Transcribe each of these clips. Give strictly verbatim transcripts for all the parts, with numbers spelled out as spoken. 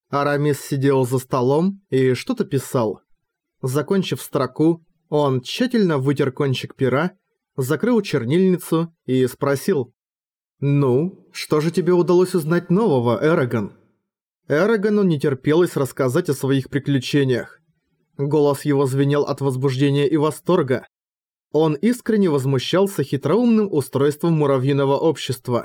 Арамис сидел за столом и что-то писал. Закончив строку, он тщательно вытер кончик пера, закрыл чернильницу и спросил: «Ну, что же тебе удалось узнать нового, Эрагон?» Эрагону не терпелось рассказать о своих приключениях. Голос его звенел от возбуждения и восторга. Он искренне возмущался хитроумным устройством муравьиного общества.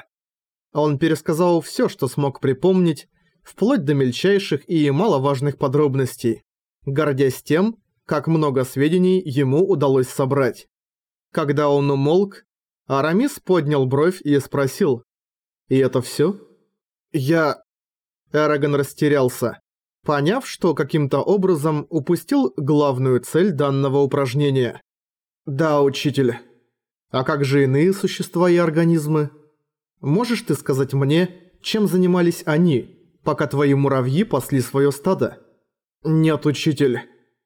Он пересказал всё, что смог припомнить, вплоть до мельчайших и маловажных подробностей, гордясь тем, как много сведений ему удалось собрать. Когда он умолк, Арамис поднял бровь и спросил: «И это всё?» «Я...» Эрагон растерялся, поняв, что каким-то образом упустил главную цель данного упражнения. «Да, учитель. А как же иные существа и организмы? Можешь ты сказать мне, чем занимались они, пока твои муравьи пасли своё стадо?» «Нет, учитель.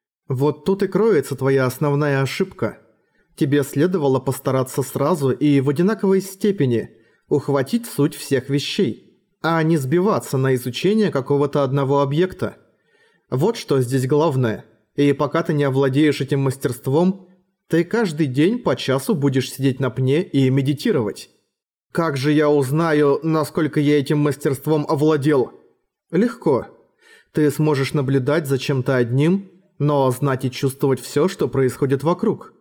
Вот тут и кроется твоя основная ошибка. Тебе следовало постараться сразу и в одинаковой степени ухватить суть всех вещей, а не сбиваться на изучение какого-то одного объекта. Вот что здесь главное, и пока ты не овладеешь этим мастерством, ты каждый день по часу будешь сидеть на пне и медитировать. Как же я узнаю, насколько я этим мастерством овладел? Легко. Ты сможешь наблюдать за чем-то одним, но знать и чувствовать всё, что происходит вокруг».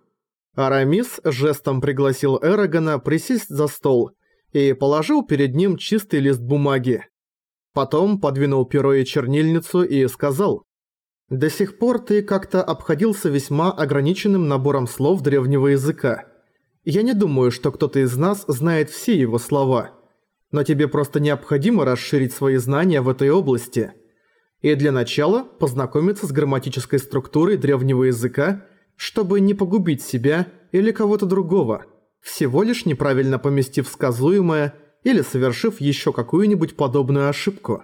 Арамис жестом пригласил Эрагона присесть за стол и положил перед ним чистый лист бумаги. Потом подвинул перо и чернильницу и сказал: «До сих пор ты как-то обходился весьма ограниченным набором слов древнего языка. Я не думаю, что кто-то из нас знает все его слова, но тебе просто необходимо расширить свои знания в этой области. И для начала познакомиться с грамматической структурой древнего языка, чтобы не погубить себя или кого-то другого, всего лишь неправильно поместив сказуемое или совершив еще какую-нибудь подобную ошибку.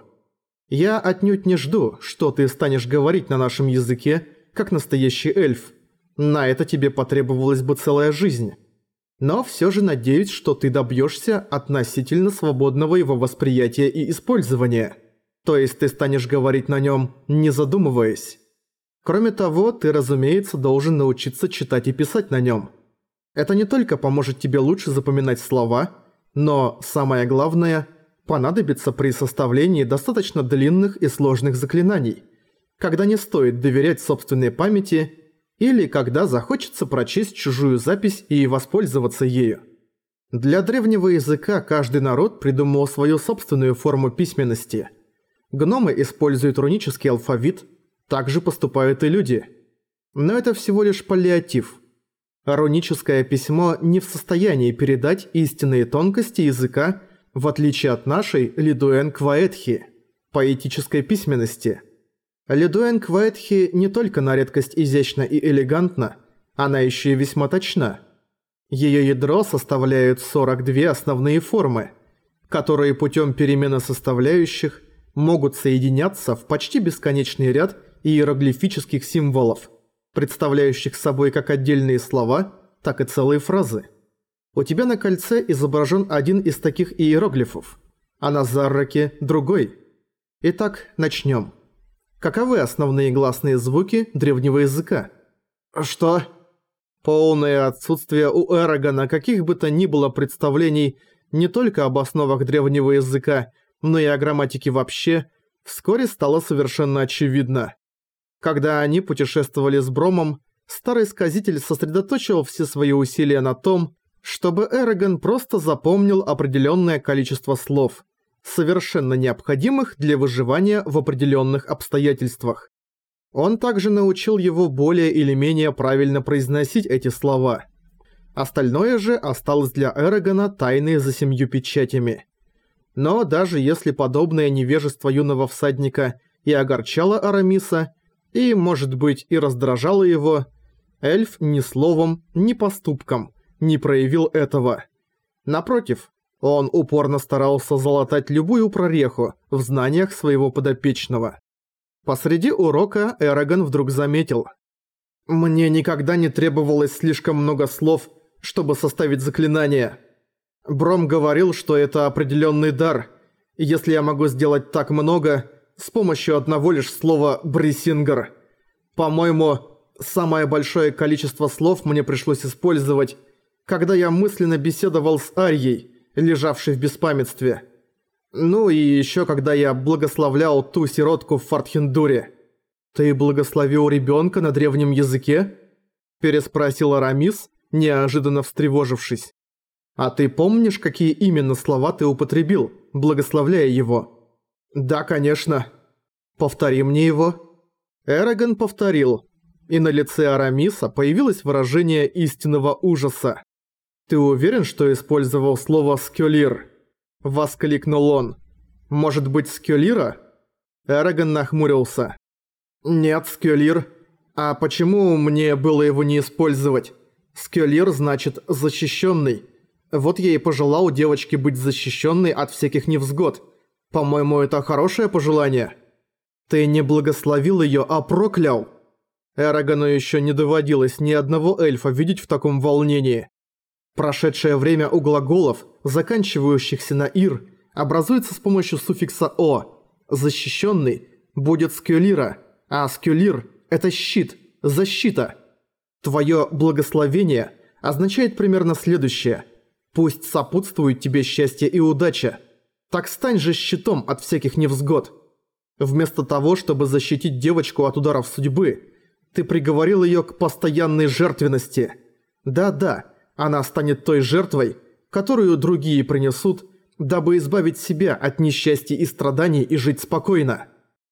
Я отнюдь не жду, что ты станешь говорить на нашем языке, как настоящий эльф. На это тебе потребовалась бы целая жизнь. Но все же надеюсь, что ты добьешься относительно свободного его восприятия и использования. То есть ты станешь говорить на нем, не задумываясь. Кроме того, ты, разумеется, должен научиться читать и писать на нем. Это не только поможет тебе лучше запоминать слова, но, самое главное, понадобится при составлении достаточно длинных и сложных заклинаний, когда не стоит доверять собственной памяти или когда захочется прочесть чужую запись и воспользоваться ею. Для древнего языка каждый народ придумал свою собственную форму письменности. Гномы используют рунический алфавит, так же поступают и люди. Но это всего лишь паллиатив. Руническое письмо не в состоянии передать истинные тонкости языка, в отличие от нашей Лидуэн-Кваэтхи, поэтической письменности. Лидуэн-Кваэтхи не только на редкость изящна и элегантна, она еще и весьма точна. Ее ядро составляют сорок две основные формы, которые путем перемены составляющих могут соединяться в почти бесконечный ряд иероглифических символов, представляющих собой как отдельные слова, так и целые фразы. У тебя на кольце изображен один из таких иероглифов, а на зарраке другой. Итак, начнем. Каковы основные гласные звуки древнего языка? Что? Полное отсутствие у Эрагона каких бы то ни было представлений не только об основах древнего языка, но и о грамматике вообще, вскоре стало совершенно очевидно. Когда они путешествовали с Бромом, старый сказитель сосредоточил все свои усилия на том, чтобы Эрагон просто запомнил определенное количество слов, совершенно необходимых для выживания в определенных обстоятельствах. Он также научил его более или менее правильно произносить эти слова. Остальное же осталось для Эрагона тайной за семью печатями. Но даже если подобное невежество юного всадника и огорчало Арамиса, и, может быть, и раздражало его, эльф ни словом, ни поступком не проявил этого. Напротив, он упорно старался залатать любую прореху в знаниях своего подопечного. Посреди урока Эрагон вдруг заметил: «Мне никогда не требовалось слишком много слов, чтобы составить заклинание. Бром говорил, что это определенный дар, и если я могу сделать так много, с помощью одного лишь слова «брисингер». По-моему, самое большое количество слов мне пришлось использовать, когда я мысленно беседовал с Арьей, лежавшей в беспамятстве. Ну и еще когда я благословлял ту сиротку в Фортхендуре. «Ты благословил ребенка на древнем языке?» – переспросил Арамис, неожиданно встревожившись. «А ты помнишь, какие именно слова ты употребил, благословляя его?» «Да, конечно». «Повтори мне его». Эрагон повторил, и на лице Арамиса появилось выражение истинного ужаса. «Ты уверен, что использовал слово «скёлир»?» – воскликнул он. «Может быть, «скёлира»?» Эрагон нахмурился. «Нет, «скёлир». А почему мне было его не использовать? «Скёлир» значит «защищенный». Вот я и пожелал девочке быть защищенной от всяких невзгод. По-моему, это хорошее пожелание. Ты не благословил ее, а проклял. Эрагону еще не доводилось ни одного эльфа видеть в таком волнении. Прошедшее время у глаголов, заканчивающихся на «ир», образуется с помощью суффикса «о». «Защищенный» будет «скёлира», а «скёлир» — это «щит», «защита». Твое благословение означает примерно следующее. Пусть сопутствует тебе счастье и удача. Так стань же щитом от всяких невзгод. Вместо того, чтобы защитить девочку от ударов судьбы, ты приговорил ее к постоянной жертвенности. Да-да, она станет той жертвой, которую другие принесут, дабы избавить себя от несчастья и страданий и жить спокойно.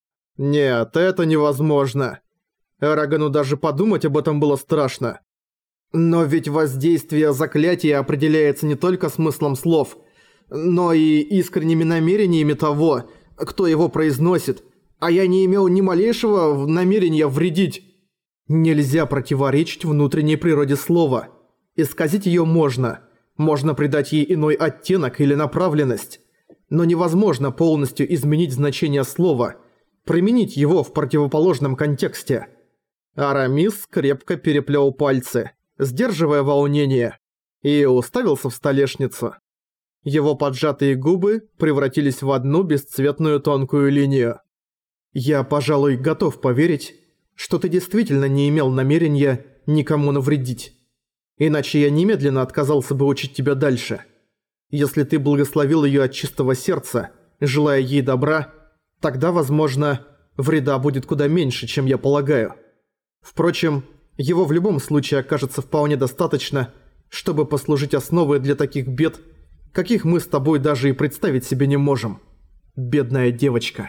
Нет, это невозможно. Эрагону даже подумать об этом было страшно. Но ведь воздействие заклятия определяется не только смыслом слов, но и искренними намерениями того, кто его произносит, а я не имел ни малейшего намерения вредить. Нельзя противоречить внутренней природе слова. Исказить ее можно, можно придать ей иной оттенок или направленность, но невозможно полностью изменить значение слова, применить его в противоположном контексте. Арамис крепко переплел пальцы, сдерживая волнение, и уставился в столешницу. Его поджатые губы превратились в одну бесцветную тонкую линию. «Я, пожалуй, готов поверить, что ты действительно не имел намерения никому навредить. Иначе я немедленно отказался бы учить тебя дальше. Если ты благословил ее от чистого сердца, желая ей добра, тогда, возможно, вреда будет куда меньше, чем я полагаю. Впрочем, его в любом случае окажется вполне достаточно, чтобы послужить основой для таких бед, каких мы с тобой даже и представить себе не можем. Бедная девочка».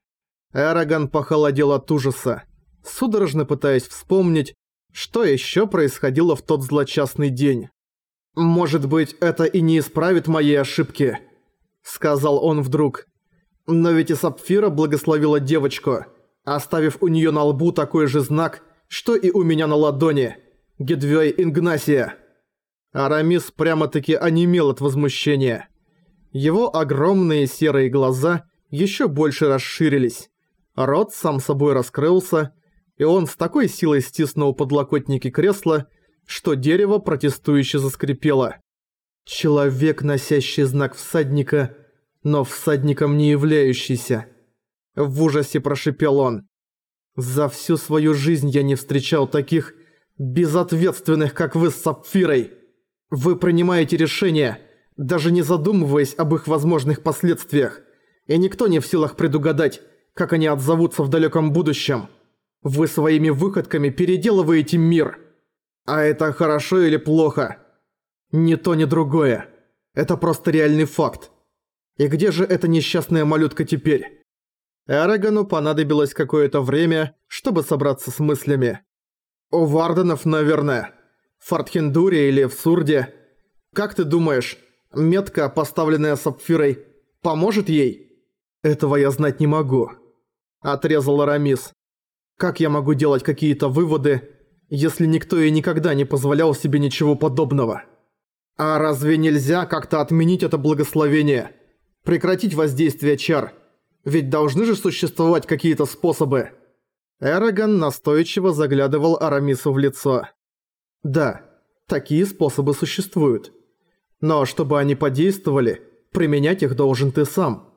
Эрагон похолодел от ужаса, судорожно пытаясь вспомнить, что еще происходило в тот злочастный день. «Может быть, это и не исправит моей ошибки», — сказал он вдруг. «Но ведь и Сапфира благословила девочку, оставив у нее на лбу такой же знак, что и у меня на ладони. Гедвей Игнасия». Арамис прямо-таки онемел от возмущения. Его огромные серые глаза еще больше расширились. Рот сам собой раскрылся, и он с такой силой стиснул подлокотники кресла, что дерево протестующе заскрипело. «Человек, носящий знак всадника, но всадником не являющийся», — в ужасе прошипел он. «За всю свою жизнь я не встречал таких безответственных, как вы с Сапфирой. Вы принимаете решения, даже не задумываясь об их возможных последствиях, и никто не в силах предугадать, как они отзовутся в далеком будущем. Вы своими выходками переделываете мир. А это хорошо или плохо? Ни то, ни другое. Это просто реальный факт. И где же эта несчастная малютка теперь?» Эрагону понадобилось какое-то время, чтобы собраться с мыслями. «У Варденов, наверное. В Фортхендуре или в Сурде. Как ты думаешь, метка, поставленная Сапфирой, поможет ей?» «Этого я знать не могу», — отрезал Арамис. «Как я могу делать какие-то выводы, если никто и никогда не позволял себе ничего подобного? А разве нельзя как-то отменить это благословение? Прекратить воздействие чар? Ведь должны же существовать какие-то способы». Эрагон настойчиво заглядывал Арамису в лицо. «Да, такие способы существуют. Но чтобы они подействовали, применять их должен ты сам.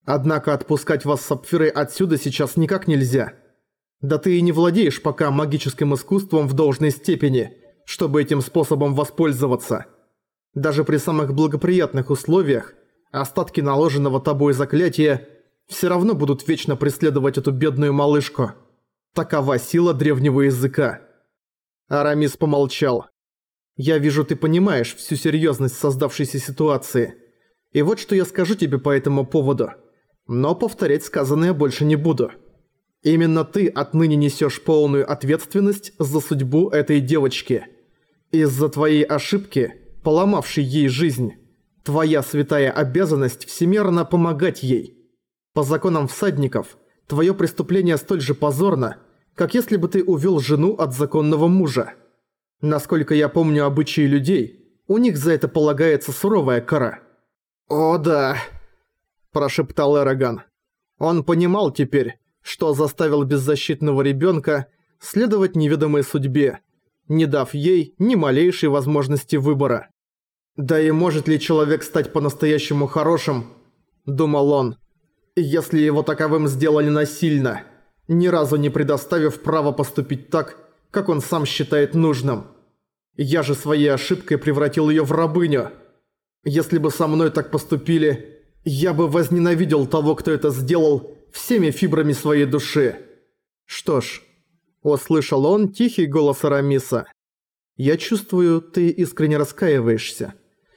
Однако отпускать вас с Сапфирой отсюда сейчас никак нельзя. Да ты и не владеешь пока магическим искусством в должной степени, чтобы этим способом воспользоваться. Даже при самых благоприятных условиях остатки наложенного тобой заклятия все равно будут вечно преследовать эту бедную малышку. Такова сила древнего языка. Арамис помолчал. Я вижу, ты понимаешь всю серьезность создавшейся ситуации. И вот что я скажу тебе по этому поводу. Но повторять сказанное больше не буду. Именно ты отныне несешь полную ответственность за судьбу этой девочки. Из-за твоей ошибки, поломавшей ей жизнь, твоя святая обязанность всемерно помогать ей. По законам всадников, твое преступление столь же позорно, как если бы ты увел жену от законного мужа. Насколько я помню обычаи людей, у них за это полагается суровая кара. «О да», – прошептал Эраган. Он понимал теперь, что заставил беззащитного ребенка следовать неведомой судьбе, не дав ей ни малейшей возможности выбора. «Да и может ли человек стать по-настоящему хорошим?» – думал он. «Если его таковым сделали насильно, ни разу не предоставив право поступить так, как он сам считает нужным. Я же своей ошибкой превратил ее в рабыню. Если бы со мной так поступили, я бы возненавидел того, кто это сделал, всеми фибрами своей души». «Что ж», – услышал он тихий голос Арамиса. «Я чувствую, ты искренне раскаиваешься.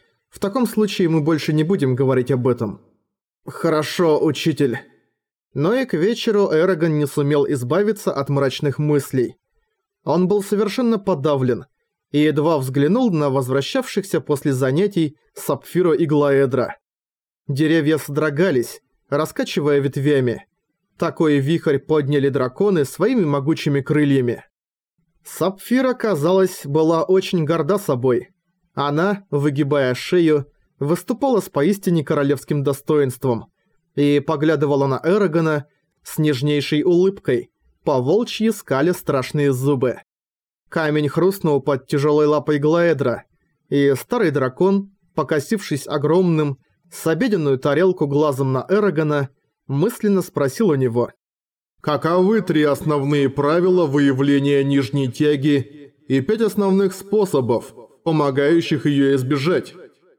В таком случае мы больше не будем говорить об этом». «Хорошо, учитель». Но и к вечеру Эраган не сумел избавиться от мрачных мыслей. Он был совершенно подавлен и едва взглянул на возвращавшихся после занятий Сапфиру и Глаэдра. Деревья содрогались, раскачивая ветвями. Такой вихрь подняли драконы своими могучими крыльями. Сапфира, казалось, была очень горда собой. Она, выгибая шею, выступала с поистине королевским достоинством и поглядывала на Эрагана с нежнейшей улыбкой, по-волчьи скаля страшные зубы. Камень хрустнул под тяжелой лапой Глаэдра, и старый дракон, покосившись огромным, с обеденную тарелку глазом на Эрагана, мысленно спросил у него: «Каковы три основные правила выявления нижней тяги и пять основных способов, помогающих ее избежать?»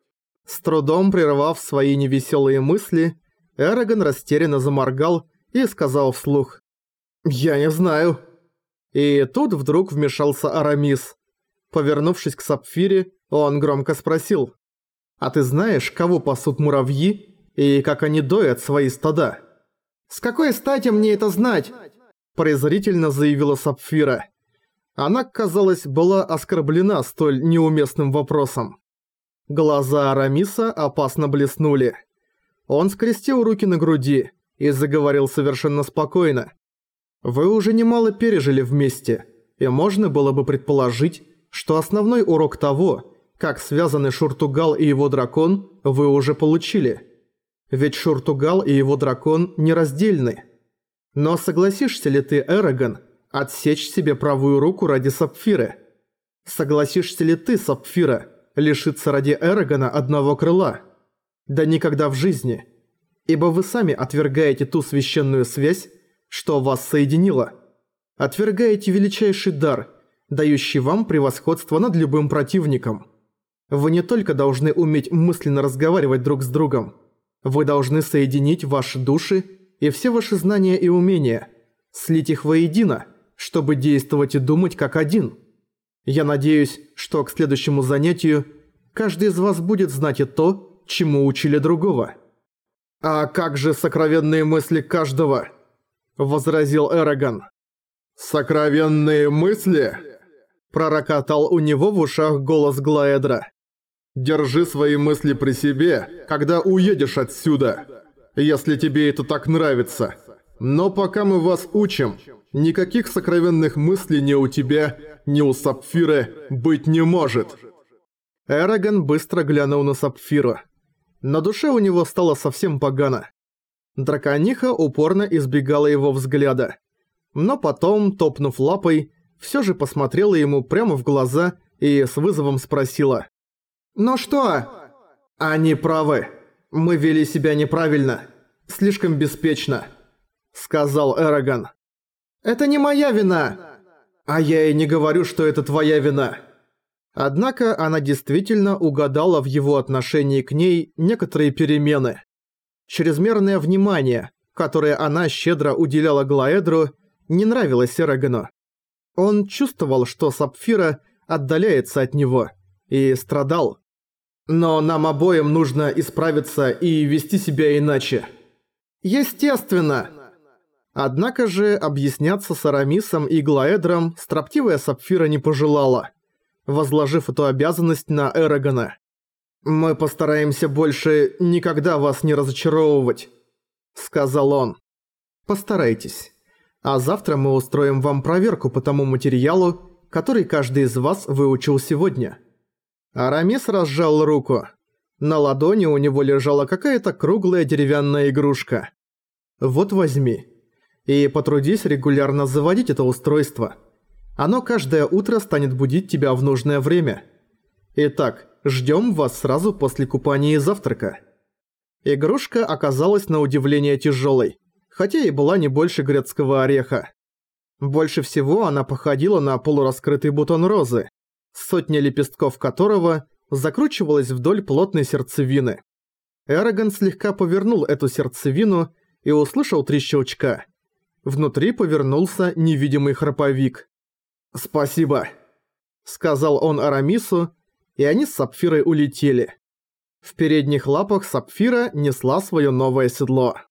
С трудом прервав свои невеселые мысли, Эраган растерянно заморгал и сказал вслух: «Я не знаю». И тут вдруг вмешался Арамис. Повернувшись к Сапфире, он громко спросил: «А ты знаешь, кого пасут муравьи и как они доят свои стада?» «С какой стати мне это знать?» – презрительно заявила Сапфира. Она, казалось, была оскорблена столь неуместным вопросом. Глаза Арамиса опасно блеснули. Он скрестил руки на груди и заговорил совершенно спокойно. «Вы уже немало пережили вместе, и можно было бы предположить, что основной урок того, как связаны Шуртугал и его дракон, вы уже получили. Ведь Шуртугал и его дракон нераздельны. Но согласишься ли ты, Эраган, отсечь себе правую руку ради Сапфиры? Согласишься ли ты, Сапфира, лишиться ради Эрагана одного крыла? Да никогда в жизни. Ибо вы сами отвергаете ту священную связь, что вас соединило. Отвергаете величайший дар, дающий вам превосходство над любым противником. Вы не только должны уметь мысленно разговаривать друг с другом. Вы должны соединить ваши души и все ваши знания и умения, слить их воедино, чтобы действовать и думать как один. Я надеюсь, что к следующему занятию каждый из вас будет знать и то, чему учили другого». «А как же сокровенные мысли каждого?» – возразил Эраган. «Сокровенные мысли?» – пророкотал у него в ушах голос Глаэдра. «Держи свои мысли при себе, когда уедешь отсюда, если тебе это так нравится. Но пока мы вас учим, никаких сокровенных мыслей ни у тебя, ни у Сапфиры быть не может». Эраган быстро глянул на Сапфиру. На душе у него стало совсем погано. Дракониха упорно избегала его взгляда. Но потом, топнув лапой, все же посмотрела ему прямо в глаза и с вызовом спросила: «Ну что?» «Они правы. Мы вели себя неправильно. «Слишком беспечно», — сказал Эрагон. «Это не моя вина!» «А я и не говорю, что это твоя вина!» Однако она действительно угадала в его отношении к ней некоторые перемены. Чрезмерное внимание, которое она щедро уделяла Глаэдру, не нравилось Эрагону. Он чувствовал, что Сапфира отдаляется от него, и страдал. «Но нам обоим нужно исправиться и вести себя иначе». «Естественно!» Однако же объясняться с Арамисом и Глаэдром строптивая Сапфира не пожелала, возложив эту обязанность на Эрагона. «Мы постараемся больше никогда вас не разочаровывать», — сказал он. «Постарайтесь. А завтра мы устроим вам проверку по тому материалу, который каждый из вас выучил сегодня». Арамис разжал руку. На ладони у него лежала какая-то круглая деревянная игрушка. «Вот возьми. И потрудись регулярно заводить это устройство. Оно каждое утро станет будить тебя в нужное время. Итак, ждем вас сразу после купания и завтрака». Игрушка оказалась на удивление тяжелой, хотя и была не больше грецкого ореха. Больше всего она походила на полураскрытый бутон розы, сотня лепестков которого закручивалась вдоль плотной сердцевины. Эрагон слегка повернул эту сердцевину и услышал три щелчка. Внутри повернулся невидимый храповик. «Спасибо», — сказал он Арамису, и они с Сапфирой улетели. В передних лапах Сапфира несла свое новое седло.